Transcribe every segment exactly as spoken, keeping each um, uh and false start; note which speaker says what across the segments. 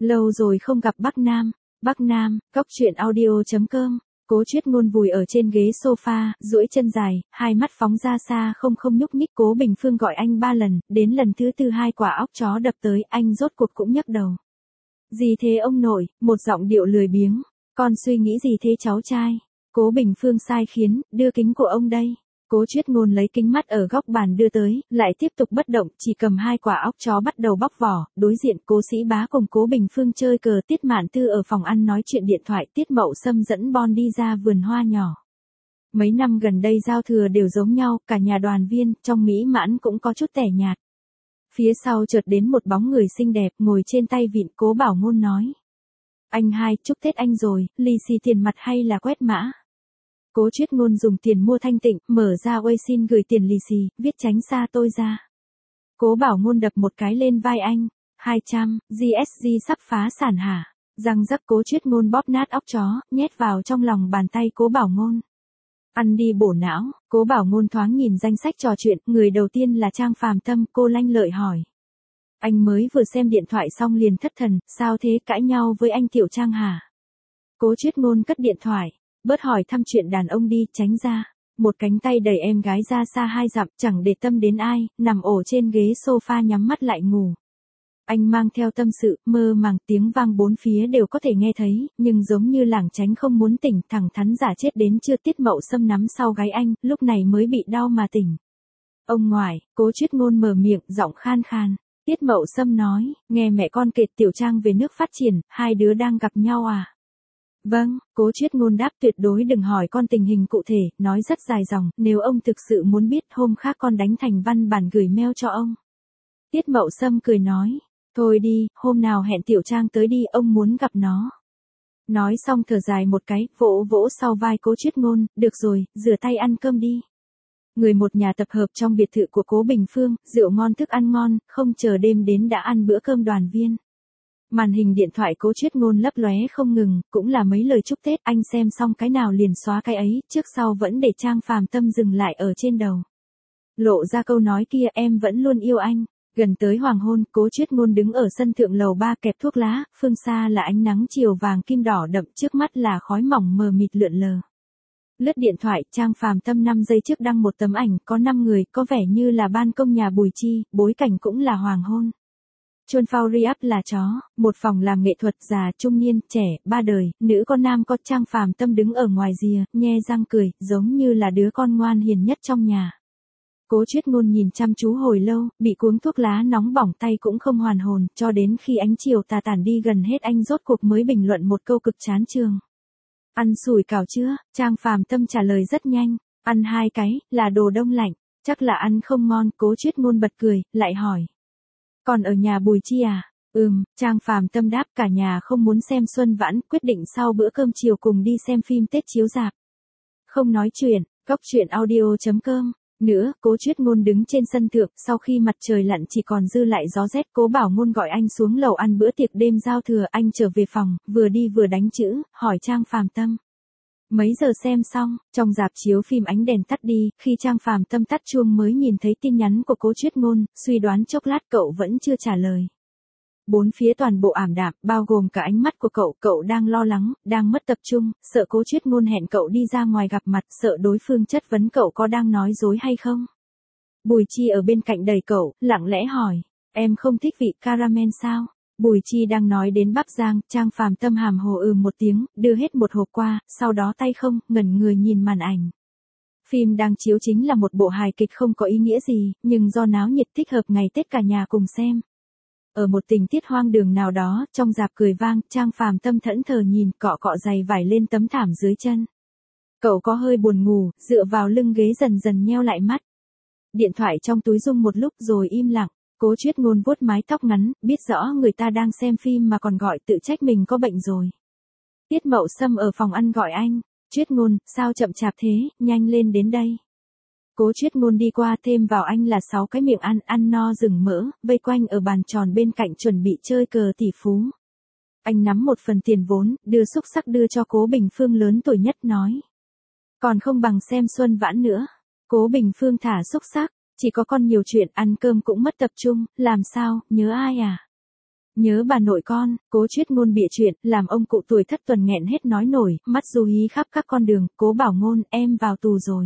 Speaker 1: Lâu rồi không gặp Bắc Nam. Bắc Nam, góc truyện audio chấm com. Cố Chuyết Ngôn vùi ở trên ghế sofa, duỗi chân dài, hai mắt phóng ra xa không không nhúc nhích. Cố Bình Phương gọi anh ba lần, đến lần thứ tư hai quả óc chó đập tới, anh rốt cuộc cũng nhấc đầu. Gì thế ông nội? Một giọng điệu lười biếng. Con suy nghĩ gì thế cháu trai? Cố Bình Phương sai khiến, đưa kính của ông đây. Cố Chuyết Ngôn lấy kính mắt ở góc bàn đưa tới, lại tiếp tục bất động, chỉ cầm hai quả óc chó bắt đầu bóc vỏ. Đối diện Cố Sĩ Bá cùng Cố Bình Phương chơi cờ, Tiết Mạn Tư ở phòng ăn nói chuyện điện thoại, Tiết Mậu Sâm dẫn Bon đi ra vườn hoa nhỏ. Mấy năm gần đây giao thừa đều giống nhau, cả nhà đoàn viên, trong mỹ mãn cũng có chút tẻ nhạt. Phía sau chợt đến một bóng người xinh đẹp, ngồi trên tay vịn. Cố Bảo Ngôn nói: Anh hai, chúc Tết anh rồi, lì xì tiền mặt hay là quét mã? Cố Chuyết Ngôn dùng tiền mua thanh tịnh, mở ra Wei xin gửi tiền lì xì, viết tránh xa tôi ra. Cố Bảo Ngôn đập một cái lên vai anh. hai trăm, giê ét giê sắp phá sản hả? Răng rắc. Cố Chuyết Ngôn bóp nát óc chó, nhét vào trong lòng bàn tay Cố Bảo Ngôn. Ăn đi bổ não. Cố Bảo Ngôn thoáng nhìn danh sách trò chuyện, người đầu tiên là Trang Phàm Tâm. Cô lanh lợi hỏi: Anh mới vừa xem điện thoại xong liền thất thần, sao thế, cãi nhau với anh Tiểu Trang hả? Cố Chuyết Ngôn cất điện thoại. Bớt hỏi thăm chuyện đàn ông đi, tránh ra. Một cánh tay đẩy em gái ra xa hai dặm, chẳng để tâm đến ai, nằm ổ trên ghế sofa nhắm mắt lại ngủ. Anh mang theo tâm sự, mơ màng, tiếng vang bốn phía đều có thể nghe thấy, nhưng giống như lảng tránh không muốn tỉnh, thẳng thắn giả chết đến chưa. Tiết Mậu Sâm nắm sau gáy anh, lúc này mới bị đau mà tỉnh. Ông ngoại. Cố Chuyết Ngôn mở miệng, giọng khan khan. Tiết Mậu Sâm nói: Nghe mẹ con kể Tiểu Trang về nước phát triển, hai đứa đang gặp nhau à? Vâng. Cố Chuyết Ngôn đáp: Tuyệt đối đừng hỏi con tình hình cụ thể, nói rất dài dòng, nếu ông thực sự muốn biết hôm khác con đánh thành văn bản gửi mail cho ông. Tiết Mậu Sâm cười nói: Thôi đi, hôm nào hẹn Tiểu Trang tới đi, ông muốn gặp nó. Nói xong thở dài một cái, vỗ vỗ sau vai Cố Chuyết Ngôn: Được rồi, rửa tay ăn cơm đi. Người một nhà tập hợp trong biệt thự của Cố Bình Phương, rượu ngon thức ăn ngon, không chờ đêm đến đã ăn bữa cơm đoàn viên. Màn hình điện thoại Cố Chuyết Ngôn lấp lóe không ngừng, cũng là mấy lời chúc Tết, anh xem xong cái nào liền xóa cái ấy, trước sau vẫn để Trang Phàm Tâm dừng lại ở trên đầu. Lộ ra câu nói kia: Em vẫn luôn yêu anh. Gần tới hoàng hôn, Cố Chuyết Ngôn đứng ở sân thượng lầu ba kẹp thuốc lá, phương xa là ánh nắng chiều vàng kim đỏ đậm, trước mắt là khói mỏng mờ mịt lượn lờ. Lướt điện thoại, Trang Phàm Tâm năm giây trước đăng một tấm ảnh, có năm người, có vẻ như là ban công nhà Bùi Chi, bối cảnh cũng là hoàng hôn. Chuan Phao Riap là chó, một phòng làm nghệ thuật, già, trung niên, trẻ, ba đời, nữ con nam có. Trang Phàm Tâm đứng ở ngoài rìa, nhe răng cười, giống như là đứa con ngoan hiền nhất trong nhà. Cố Chuyết Ngôn nhìn chăm chú hồi lâu, bị cuống thuốc lá nóng bỏng tay cũng không hoàn hồn, cho đến khi ánh chiều tà tản đi gần hết anh rốt cuộc mới bình luận một câu cực chán chường. Ăn sủi cảo chưa? Trang Phàm Tâm trả lời rất nhanh. Ăn hai cái, là đồ đông lạnh. Chắc là ăn không ngon. Cố Chuyết Ngôn bật cười, lại hỏi: Còn ở nhà Bùi Chi à? Ừm. Trang Phàm Tâm đáp: Cả nhà không muốn xem Xuân Vãn, quyết định sau bữa cơm chiều cùng đi xem phim Tết chiếu rạp. Không nói chuyện. Góc truyện audio chấm com. Nữa, Cố Chuyết Ngôn đứng trên sân thượng, sau khi mặt trời lặn chỉ còn dư lại gió rét. Cố Bảo Ngôn gọi anh xuống lầu ăn bữa tiệc đêm giao thừa, anh trở về phòng, vừa đi vừa đánh chữ, hỏi Trang Phàm Tâm: Mấy giờ xem xong? Trong rạp chiếu phim ánh đèn tắt đi, khi Trang Phàm Tâm tắt chuông mới nhìn thấy tin nhắn của Cố Chuyết Ngôn, suy đoán chốc lát cậu vẫn chưa trả lời. Bốn phía toàn bộ ảm đạm, bao gồm cả ánh mắt của cậu, cậu đang lo lắng, đang mất tập trung, sợ Cố Chuyết Ngôn hẹn cậu đi ra ngoài gặp mặt, sợ đối phương chất vấn cậu có đang nói dối hay không. Bùi Chi ở bên cạnh đẩy cậu, lặng lẽ hỏi: Em không thích vị caramel sao? Bùi Chi đang nói đến bắp rang, Trang Phàm Tâm hàm hồ ừ một tiếng, đưa hết một hộp qua, sau đó tay không, ngẩn người nhìn màn ảnh. Phim đang chiếu chính là một bộ hài kịch không có ý nghĩa gì, nhưng do náo nhiệt thích hợp ngày Tết cả nhà cùng xem. Ở một tình tiết hoang đường nào đó, trong rạp cười vang, Trang Phàm Tâm thẫn thờ nhìn, cọ cọ giày vải lên tấm thảm dưới chân. Cậu có hơi buồn ngủ, dựa vào lưng ghế dần dần nheo lại mắt. Điện thoại trong túi rung một lúc rồi im lặng. Cố Chuyết Ngôn vuốt mái tóc ngắn, biết rõ người ta đang xem phim mà còn gọi, tự trách mình có bệnh rồi. Tiết Mậu Sâm ở phòng ăn gọi anh: Chuyết Ngôn, sao chậm chạp thế, nhanh lên đến đây. Cố Chuyết Ngôn đi qua, thêm vào anh là sáu cái miệng ăn, ăn no rừng mỡ, vây quanh ở bàn tròn bên cạnh chuẩn bị chơi cờ tỷ phú. Anh nắm một phần tiền vốn, đưa xúc xắc đưa cho Cố Bình Phương lớn tuổi nhất, nói: Còn không bằng xem Xuân Vãn nữa. Cố Bình Phương thả xúc xắc: Chỉ có con nhiều chuyện, ăn cơm cũng mất tập trung, làm sao, nhớ ai à? Nhớ bà nội con, Cố Chuyết Ngôn bịa chuyện, làm ông cụ tuổi thất tuần nghẹn hết nói nổi, mắt du hí khắp các con đường, Cố Bảo Ngôn, em vào tù rồi.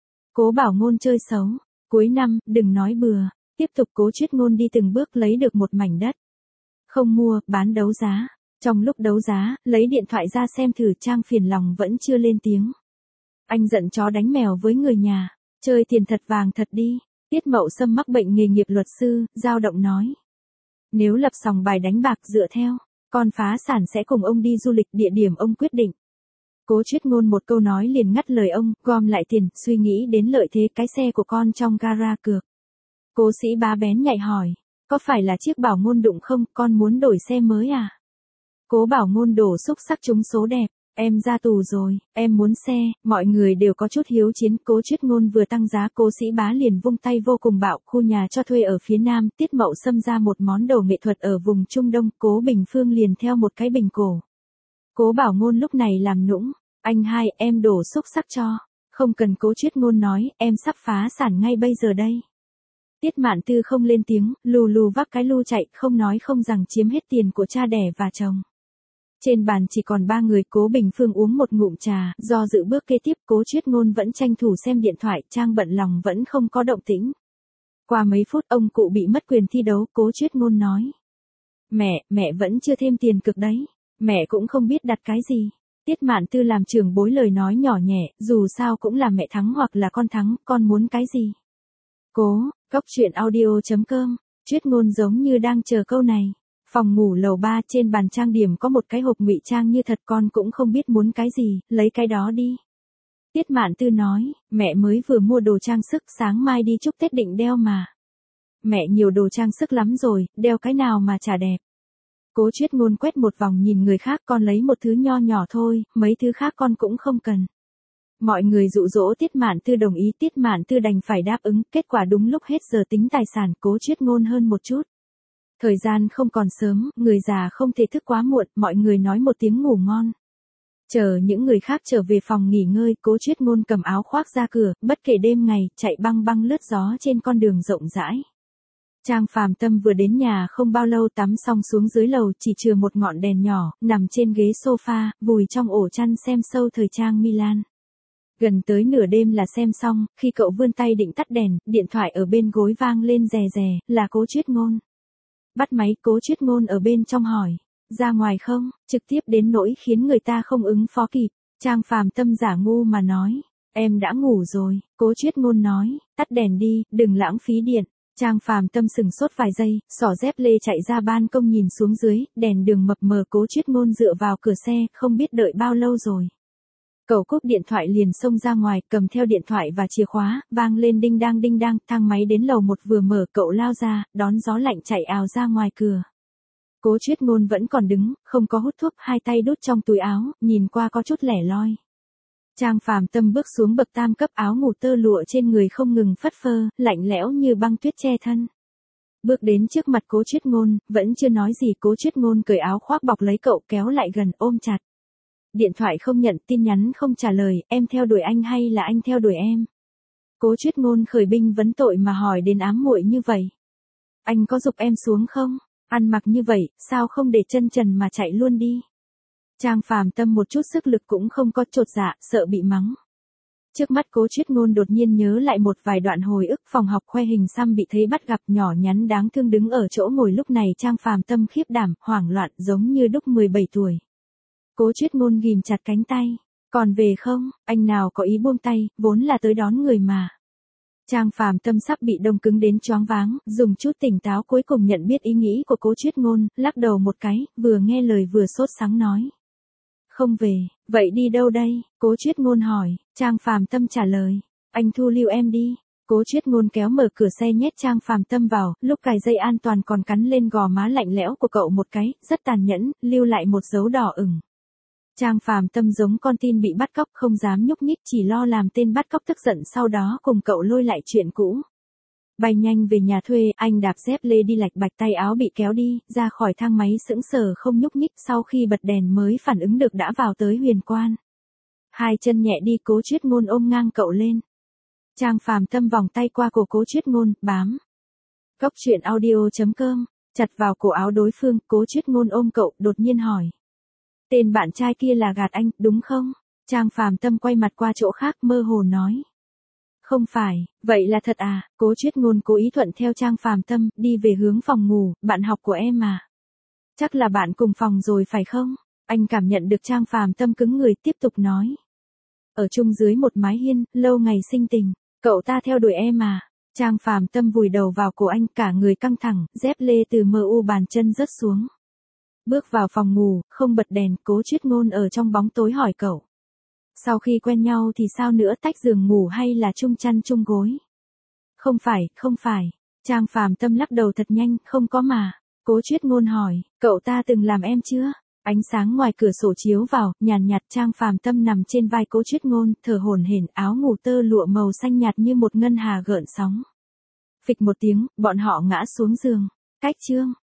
Speaker 1: Cố Bảo Ngôn chơi xấu. Cuối năm, đừng nói bừa. Tiếp tục Cố Chuyết Ngôn đi từng bước lấy được một mảnh đất. Không mua, bán đấu giá. Trong lúc đấu giá, lấy điện thoại ra xem thử, Trang phiền lòng vẫn chưa lên tiếng. Anh giận chó đánh mèo với người nhà. Chơi tiền thật vàng thật đi. Tiết Mậu Sâm mắc bệnh nghề nghiệp luật sư, dao động nói. Nếu lập sòng bài đánh bạc dựa theo, con phá sản sẽ cùng ông đi du lịch, địa điểm ông quyết định. Cố Chuyết Ngôn một câu nói liền ngắt lời ông, gom lại tiền, suy nghĩ đến lợi thế cái xe của con trong gara cược. Cố Sĩ Bá bén nhạy hỏi, có phải là chiếc Bảo Ngôn đụng không, con muốn đổi xe mới à? Cố Bảo Ngôn đổ xúc sắc trúng số đẹp, em ra tù rồi, em muốn xe, mọi người đều có chút hiếu chiến. Cố Chuyết Ngôn vừa tăng giá, Cố Sĩ Bá liền vung tay vô cùng bạo, khu nhà cho thuê ở phía Nam, Tiết Mậu Sâm ra một món đồ nghệ thuật ở vùng Trung Đông, Cố Bình Phương liền theo một cái bình cổ. Cố Bảo Ngôn lúc này làm nũng, anh hai, em đổ xúc sắc cho, không cần. Cố Chuyết Ngôn nói, em sắp phá sản ngay bây giờ đây. Tiết Mạn Tư không lên tiếng, lù lù vác cái lu chạy, không nói không rằng chiếm hết tiền của cha đẻ và chồng. Trên bàn chỉ còn ba người, Cố Bình Phương uống một ngụm trà, do dự bước kế tiếp, Cố Chuyết Ngôn vẫn tranh thủ xem điện thoại, Trang bận lòng vẫn không có động tĩnh. Qua mấy phút ông cụ bị mất quyền thi đấu, Cố Chuyết Ngôn nói. Mẹ, mẹ vẫn chưa thêm tiền cực đấy, mẹ cũng không biết đặt cái gì. Tiết Mạn Tư làm trưởng bối lời nói nhỏ nhẹ, dù sao cũng là mẹ thắng hoặc là con thắng, con muốn cái gì? Cố, Cốc Truyện Audio chấm com, Chuyết Ngôn giống như đang chờ câu này. Phòng ngủ lầu ba, trên bàn trang điểm có một cái hộp ngụy trang như thật, con cũng không biết muốn cái gì, lấy cái đó đi. Tiết Mạn Tư nói, mẹ mới vừa mua đồ trang sức, sáng mai đi chúc Tết định đeo mà. Mẹ nhiều đồ trang sức lắm rồi, đeo cái nào mà chả đẹp. Cố Chuyết Ngôn quét một vòng nhìn người khác, con lấy một thứ nho nhỏ thôi, mấy thứ khác con cũng không cần. Mọi người dụ dỗ Tiết Mạn Tư đồng ý, Tiết Mạn Tư đành phải đáp ứng, kết quả đúng lúc hết giờ tính tài sản, Cố Chuyết Ngôn hơn một chút. Thời gian không còn sớm, người già không thể thức quá muộn, mọi người nói một tiếng ngủ ngon. Chờ những người khác trở về phòng nghỉ ngơi, Cố Chuyết Ngôn cầm áo khoác ra cửa, bất kể đêm ngày, chạy băng băng lướt gió trên con đường rộng rãi. Trang Phàm Tâm vừa đến nhà không bao lâu, tắm xong xuống dưới lầu, chỉ chừa một ngọn đèn nhỏ, nằm trên ghế sofa, vùi trong ổ chăn xem show thời trang Milan. Gần tới nửa đêm là xem xong, khi cậu vươn tay định tắt đèn, điện thoại ở bên gối vang lên rè rè, là Cố Chuyết Ngôn. Bắt máy, Cố Chuyết Ngôn ở bên trong hỏi, ra ngoài không, trực tiếp đến nỗi khiến người ta không ứng phó kịp. Trang Phàm Tâm giả ngu mà nói, em đã ngủ rồi. Cố Chuyết Ngôn nói, tắt đèn đi, đừng lãng phí điện. Trang Phàm Tâm sừng sốt vài giây, xỏ dép lê chạy ra ban công nhìn xuống dưới, đèn đường mập mờ. Cố Chuyết Ngôn dựa vào cửa xe, không biết đợi bao lâu rồi. Cậu cúp điện thoại liền xông ra ngoài, cầm theo điện thoại và chìa khóa, vang lên đinh đang đinh đang, thang máy đến lầu một vừa mở, cậu lao ra, đón gió lạnh chạy ào ra ngoài cửa. Cố Chuyết Ngôn vẫn còn đứng, không có hút thuốc, hai tay đút trong túi áo, nhìn qua có chút lẻ loi. Trang Phàm Tâm bước xuống bậc tam cấp, áo ngủ tơ lụa trên người không ngừng phất phơ, lạnh lẽo như băng tuyết che thân. Bước đến trước mặt Cố Chuyết Ngôn, vẫn chưa nói gì, Cố Chuyết Ngôn cởi áo khoác bọc lấy cậu, kéo lại gần, ôm chặt. Điện thoại không nhận, tin nhắn không trả lời, em theo đuổi anh hay là anh theo đuổi em? Cố Chuyết Ngôn khởi binh vấn tội mà hỏi đến ám muội như vậy. Anh có giục em xuống không? Ăn mặc như vậy, sao không để chân trần mà chạy luôn đi? Trang Phàm Tâm một chút sức lực cũng không có, chột dạ, sợ bị mắng. Trước mắt Cố Chuyết Ngôn đột nhiên nhớ lại một vài đoạn hồi ức phòng học khoe hình xăm bị thấy bắt gặp, nhỏ nhắn đáng thương đứng ở chỗ ngồi, lúc này Trang Phàm Tâm khiếp đảm, hoảng loạn giống như đúc mười bảy tuổi. Cố Chuyết Ngôn ghim chặt cánh tay, còn về không, anh nào có ý buông tay, vốn là tới đón người mà. Trang Phàm Tâm sắp bị đông cứng đến choáng váng, dùng chút tỉnh táo cuối cùng nhận biết ý nghĩ của Cố Chuyết Ngôn, lắc đầu một cái, vừa nghe lời vừa sốt sắng nói. Không về, vậy đi đâu đây? Cố Chuyết Ngôn hỏi. Trang Phàm Tâm trả lời, anh thu lưu em đi. Cố Chuyết Ngôn kéo mở cửa xe nhét Trang Phàm Tâm vào, lúc cài dây an toàn còn cắn lên gò má lạnh lẽo của cậu một cái, rất tàn nhẫn, lưu lại một dấu đỏ ửng. Trang Phàm Tâm giống con tin bị bắt cóc, không dám nhúc nhích, chỉ lo làm tên bắt cóc tức giận, sau đó cùng cậu lôi lại chuyện cũ. Bay nhanh về nhà thuê, anh đạp dép lê đi lạch bạch, tay áo bị kéo đi, ra khỏi thang máy sững sờ không nhúc nhích, sau khi bật đèn mới phản ứng được đã vào tới Huyền Quan. Hai chân nhẹ đi, Cố Chuyết Ngôn ôm ngang cậu lên. Trang Phàm Tâm vòng tay qua cổ Cố Chuyết Ngôn, bám. Cốc Truyện Audio chấm com chặt vào cổ áo đối phương, Cố Chuyết Ngôn ôm cậu, đột nhiên hỏi. Tên bạn trai kia là gạt anh, đúng không? Trang Phàm Tâm quay mặt qua chỗ khác, mơ hồ nói. Không phải, vậy là thật à? Cố Chuyết Ngôn cố ý thuận theo Trang Phàm Tâm, đi về hướng phòng ngủ, bạn học của em mà. Chắc là bạn cùng phòng rồi phải không? Anh cảm nhận được Trang Phàm Tâm cứng người, tiếp tục nói. Ở chung dưới một mái hiên, lâu ngày sinh tình, cậu ta theo đuổi em mà. Trang Phàm Tâm vùi đầu vào cổ anh, cả người căng thẳng, dép lê từ mờ u bàn chân rớt xuống. Bước vào phòng ngủ, không bật đèn, Cố Chuyết Ngôn ở trong bóng tối hỏi cậu. Sau khi quen nhau thì sao nữa, tách giường ngủ hay là chung chăn chung gối? Không phải, không phải. Trang Phàm Tâm lắc đầu thật nhanh, không có mà. Cố Chuyết Ngôn hỏi, cậu ta từng làm em chưa? Ánh sáng ngoài cửa sổ chiếu vào, nhàn nhạt. Trang Phàm Tâm nằm trên vai Cố Chuyết Ngôn, thở hổn hển, áo ngủ tơ lụa màu xanh nhạt như một ngân hà gợn sóng. Phịch một tiếng, bọn họ ngã xuống giường. Cách chương